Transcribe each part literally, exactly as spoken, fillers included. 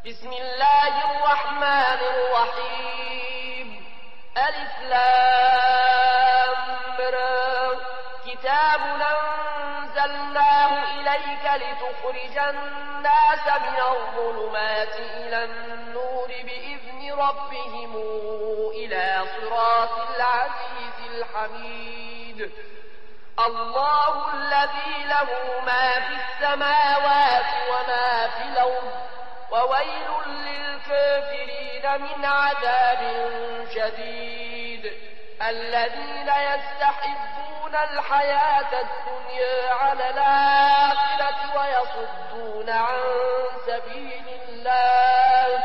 بسم الله الرحمن الرحيم ألف لام را كتاب أنزلناه إليك لتخرج الناس من الظلمات إلى النور بإذن ربهم إلى صراط العزيز الحميد الله الذي له ما في السماوات وما في الأرض وويل للكافرين من عذاب شديد الذين يستحبون الحياة الدنيا على الآخرة ويصدون عن سبيل الله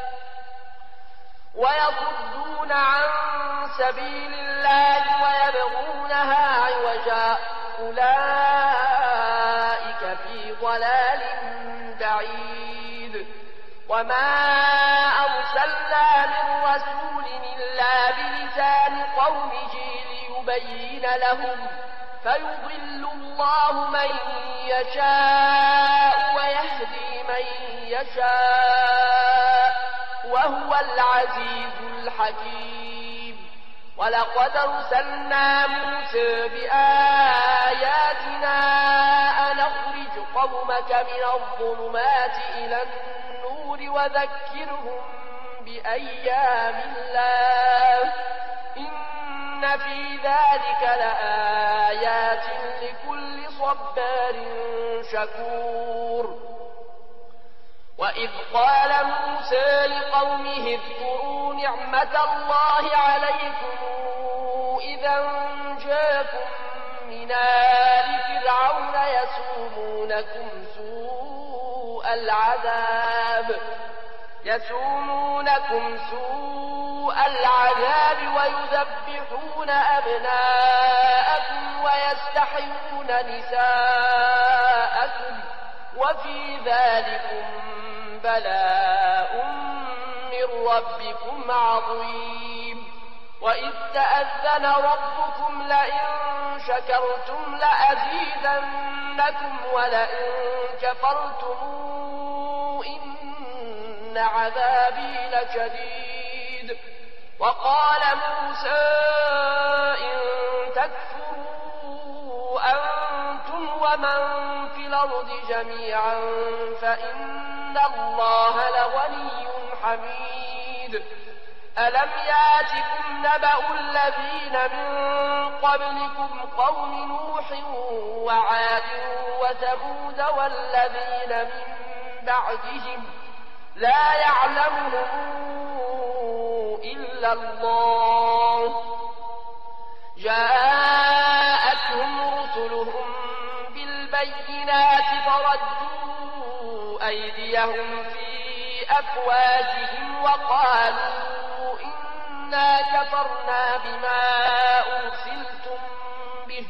ويصدون عن سبيل الله ويبغونها عوجا أولئك في ضلال بعيد وما أرسلنا من رسول إلا بلسان قومه ليبين لهم فيضل الله من يشاء ويهدي من يشاء وهو العزيز الحكيم ولقد أرسلنا موسى بآياتنا أن أخرج قومك من الظلمات إلى النور وذكرهم بأيام الله إن في ذلك لآيات لكل صبار شكور وإذ قال موسى لقومه اذكروا نعمة الله عليكم إذا جاءكم من آل فرعون يسومونكم سوء العذاب يسومونكم سوء العذاب ويذبحون أبناءكم ويستحيون نساءكم وفي ذلكم بلاء من ربكم عظيم وإذ تأذن ربكم لئن شكرتم لأزيدنكم ولئن كفرتم إن عذابي لشديد وقال موسى إن تكفروا أنتم ومن في الأرض جميعا فإن الله لغني حميد ألم ياتكم نبأ الذين من قبلكم قوم نوح وعاد وثمود والذين من بعدهم لا يعلمهم إلا الله جاءتهم رسلهم بالبينات فردوا أيديهم في أفواههم وقالوا إنا كفرنا بما أرسلتم به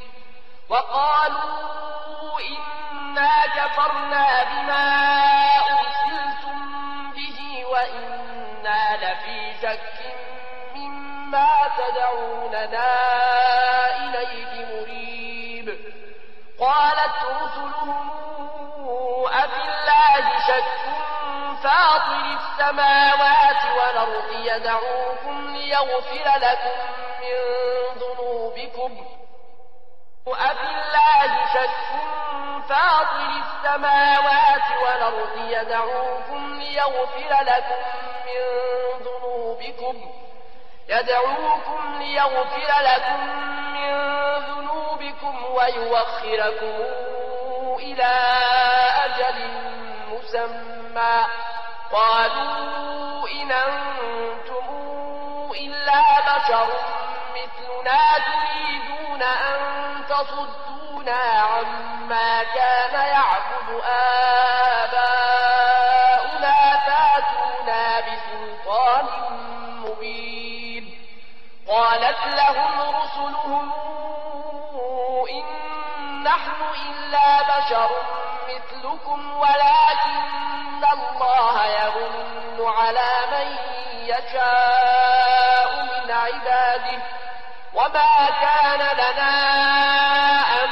وقالوا إنا كفرنا بما أرسلتم به وإنا لفي شك مما تدعوننا إليه مريب قالت رسلهم أفي الله شك فاطر السماوات والأرض يدعوكم ليغفر لكم من ذنوبكم أفي الله شك فاطر السماوات والأرض يدعوكم ليغفر لكم من ذنوبكم يدعوكم ليغفر لكم من ذنوبكم ويوخركم إلى أجل مسمى قالوا إن أنتم إلا بشر مثلنا تريدون أن تصدونا عما كان يعبد آباؤنا فاتونا بسلطان مبين قالت لهم رسلهم إن نحن إلا بشر مثلكم ولكن الله يمن على من يشاء من عباده وما كان لنا أن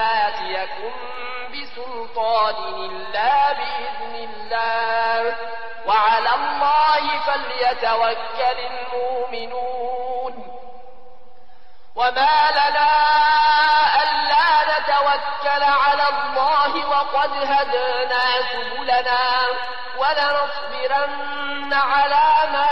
ناتيكم بسلطان إلا بإذن الله وعلى الله فليتوكل المؤمنون وما لنا ألا نتوكل على الله وقد هدانا سبلنا ولنصبرن على ما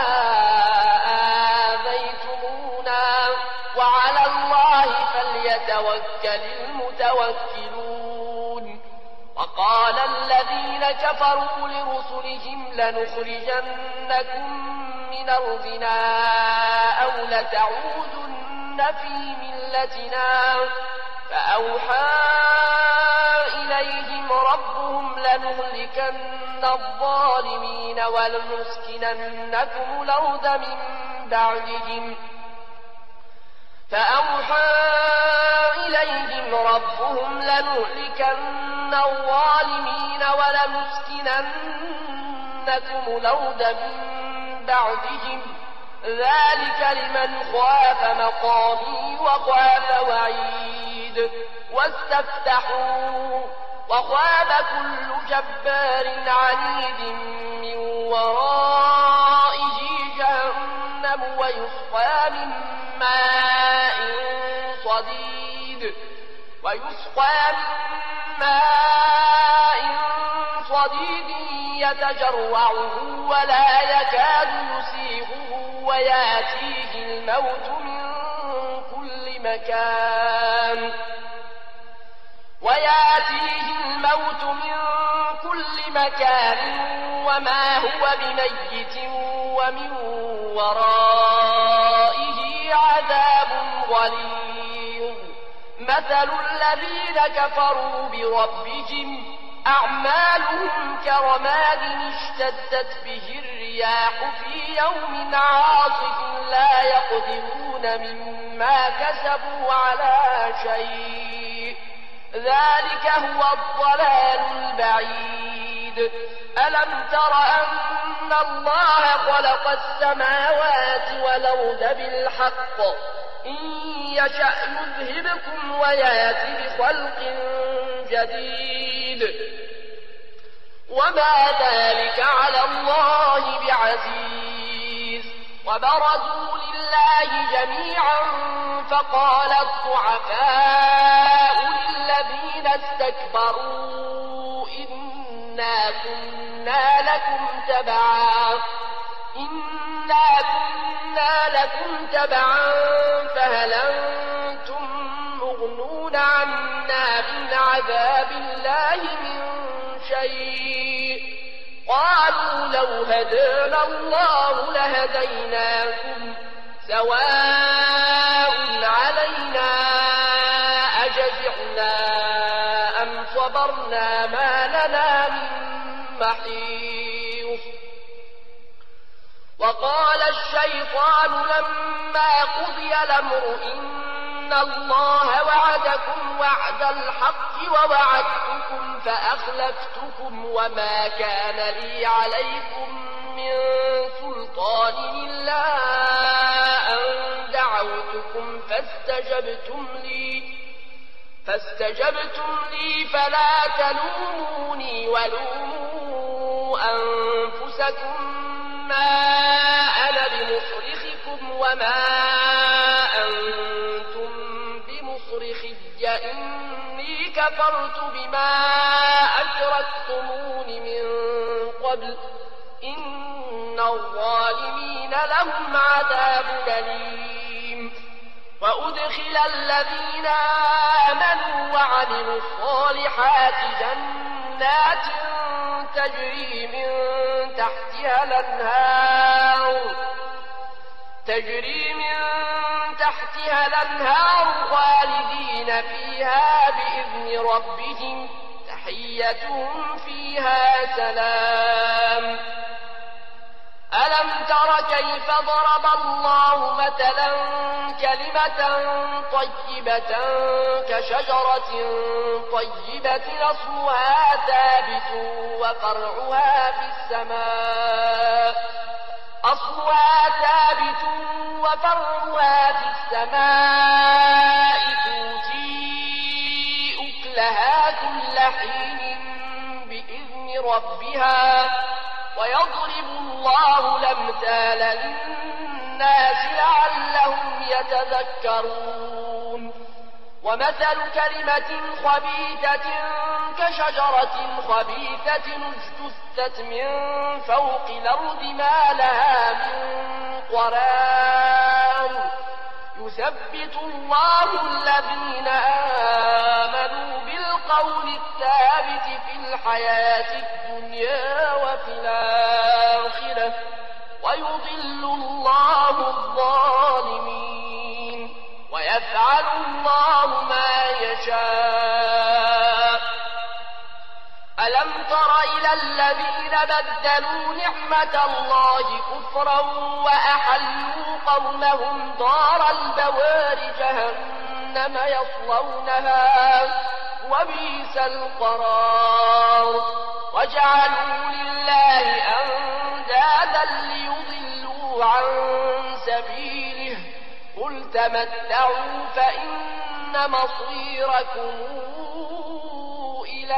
آذيتمونا وعلى الله فليتوكل المتوكلون وقال الذين كفروا لرسلهم لنخرجنكم من أرضنا أو لتعودن في ملتنا فأوحى إليهم ربهم لنهلكن الظالمين ولنسكننكم الأرض من بعدهم فأوحى إليهم ربهم لنهلكن الظالمين ولنسكننكم الأرض من بعدهم ذلك لمن خاف مقامي وخاف وعيد واستفتحوا وخاب كل جبار عنيد من ورائه جهنم ويسقى من ماء صديد ويسقى من ماء صديد يتجرعه ولا يكاد يسيغه وياتيه الموت من كل مكان وياتيه الموت من كل مكان وما هو بميت ومن ورائه عذاب غليظ مثل الذين كفروا بربهم أعمالهم كرماد اشتدت به الرياح في يوم عاصف لا يقدرون مما كسبوا على شيء ذلك هو الضلال البعيد ألم تر أن الله خلق السماوات والأرض بالحق إن يشأ يذهبكم ويأتي بخلق جديد وما ذلك على الله بعزيز وبرزوا لله جميعا فقال الضعفاء للذين استكبروا إنا كنا لكم تبعا إنا كنا لكم تبعا فهل أنتم مغنون عنا من عذاب الله من شيء قالوا لو هدانا الله لهديناكم سواء علينا أجزعنا أم صبرنا ما لنا من محيص وقال الشيطان لما قضي الأمر إن الله وعدكم وعد الحق ووعدتكم فأخلفتكم وما كان لي عليكم من سلطان إلا أن دعوتكم فاستجبتم لي فاستجبتم لي فلا تلوموني ولوموا أنفسكم ما أنا بمصرخكم وما أنتم بمصرخي إني كفرت بما أشركتمون من قبل إن الظالمين لهم عذاب أليم وأدخل الذين آمنوا وعملوا الصالحات جنات تجري من تحتها الأنهار تجري من تحتها الأنهار خالدين فيها بإذن ربهم تحيتهم فيها سلام ألم تر كيف ضرب الله مثلا كلمة طيبة كشجرة طيبة أصلها ثابت وفرعها في السماء أصلها ثابت وفرعها في السماء تؤتي أكلها كل حين بإذن ربها ويضرب الله الأمثال للناس لعلهم يتذكرون ومثل كلمة خبيثة كشجرة خبيثة اجتثت من فوق الأرض ما لها من قرار يثبت الله الذين آمنوا بالقول الثابت في الحياة الدنيا وفي الآخرة ويضل الله الظالمين ويفعل الله ما يشاء. ألم تر إلى الذين بدلوا نعمة الله كفرا وأحلوا قومهم دار البوار جهنم يصلونها وبئس القرار وجعلوا لله أندادا ليضلوا عن سبيله قل تمتعوا فإن مصيركم إلى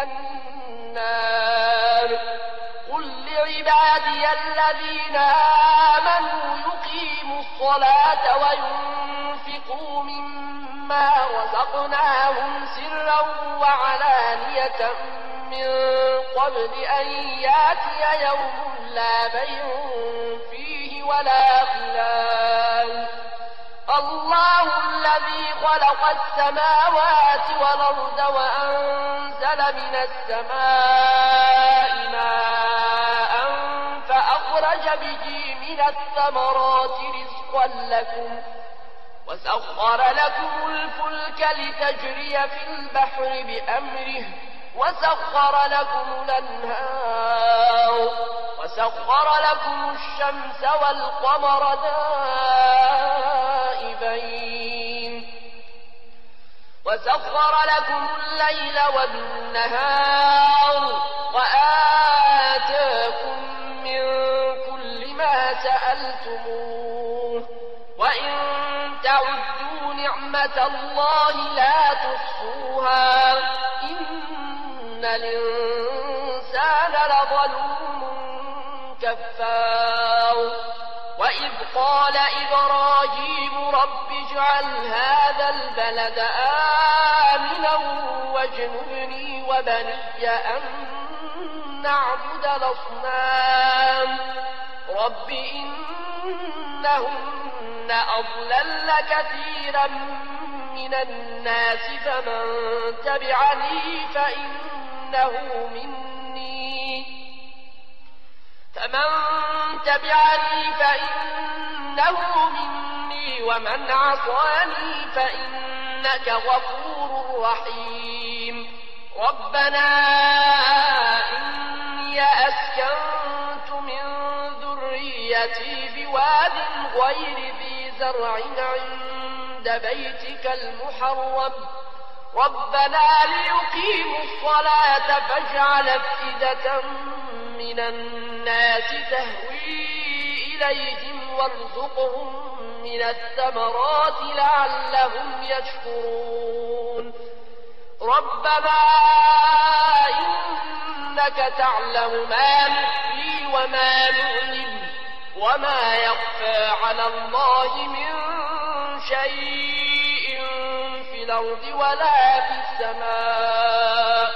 النار قل لعبادي الذين آمنوا يقيموا الصلاة وينفقوا مما رزقناهم سرا وعلانية من قبل أن ياتي يوم لا بيع فيه ولا خلال الله الذي خلق السماوات والأرض وأنزل من السماء ماء فأخرج به من الثمرات رزقا لكم وسخر لكم الفلك لتجري في البحر بأمره وسخر لكم الأنهار وسخر لكم الشمس والقمر دائبين وسخر لكم الليل والنهار وآتاكم من كل ما سألتموه وإن تعدوا نعمة الله لا تحصوها إن الإنسان لظلوم كفار وإذ قال إبراهيم رب اجعل هذا البلد آمنا واجنبني وبني أن نعبد الأصنام رب إنهن أضللن كثيرا من الناس فمن تبعني فإنه مني فمن تبعني فإنه مني ومن عصاني فإنك غفور رحيم ربنا إني أسكنت من ذريتي بواد غير ذي زرع عند بيتك المحرم ربنا ليقيموا الصلاة فاجعل أفئدة من الناس تهوي إليهم وارزقهم من الثمرات لعلهم يشكرون ربنا إنك تعلم ما نخفي وما نعلم وما يخفى على الله من شيء في الأرض ولا في السماء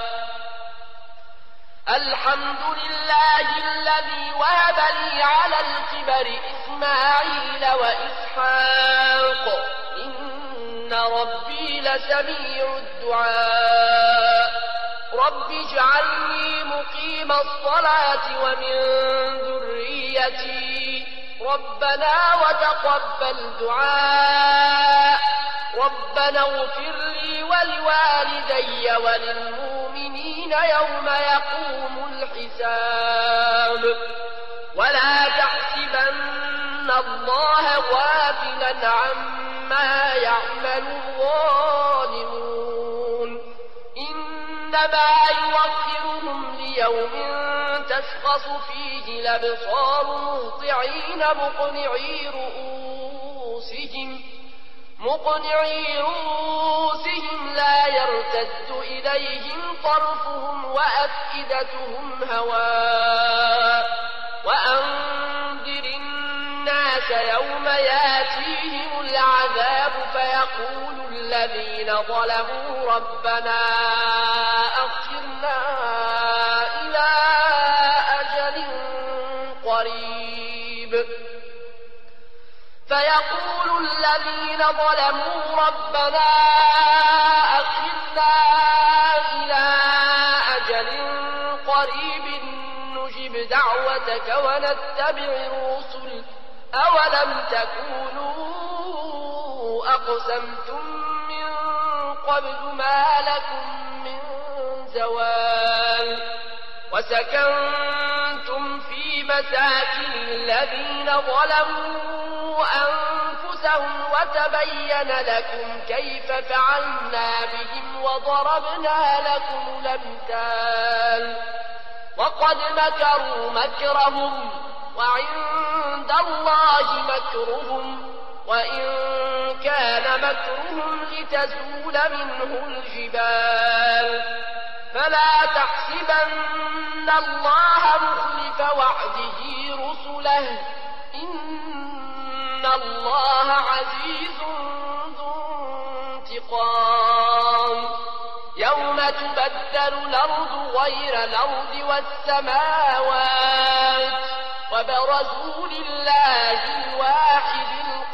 الحمد لله الذي وهب لي على الكبر إسماعيل وإسحاق إن ربي لسميع الدعاء رب اجعلني مقيم الصلاة ومن ذريتي ربنا وتقبل دعاء ربنا اغفر لي ولوالدي وللمؤمنين يوم يقوم الحساب ولا تحسبن الله غافلا عما يعمل الظالمون إنما يوخرهم ليوم تشخص فيه الأبصار مهطعين مقنعي رؤوسهم مقنعي رؤوسهم لا يرتد إليهم طرفهم وأفئدتهم هواء وأنذر الناس يوم ياتيهم العذاب فيقول الذين ظلموا ربنا أخرنا إلى أجل قريب فيقول الذين ظلموا ربنا أخرنا إلى أجل قريب نجب دعوتك ونتبع الرسل أولم تكونوا أقسمتم من قبل ما لكم من زوال وسكنتم في مساكن الذين ظلموا أنفسهم وتبين لكم كيف فعلنا بهم وضربنا لكم الأمثال وقد مكروا مكرهم وعند الله مكرهم وإن كان مكرهم لتزول منه الجبال فلا تحسبن الله مخلف وعده رسله إن الله عزيز ذو انتقام يوم تبدل الأرض غير الأرض والسماوات وبرزوا لله الواحد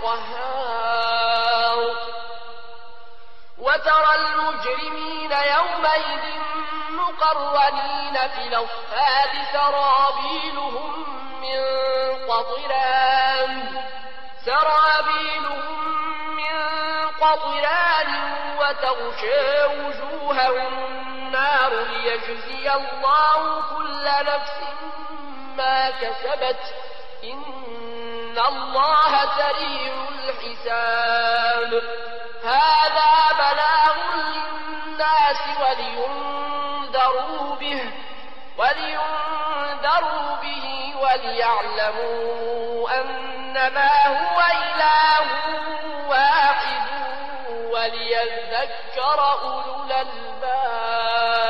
القهار وترى المجرمين يومئذ مقرنين في الأصفاد سرابيلهم من قطران سرابيلهم من قطران وتغشى وجوههم النار ليجزي الله كل نفس ما كسبت إن الله سريع الحساب هذا بلاغ للناس ولينذروا به ولينذروا به وليعلموا أنما هو إله واحد وليذكر أولو الألباب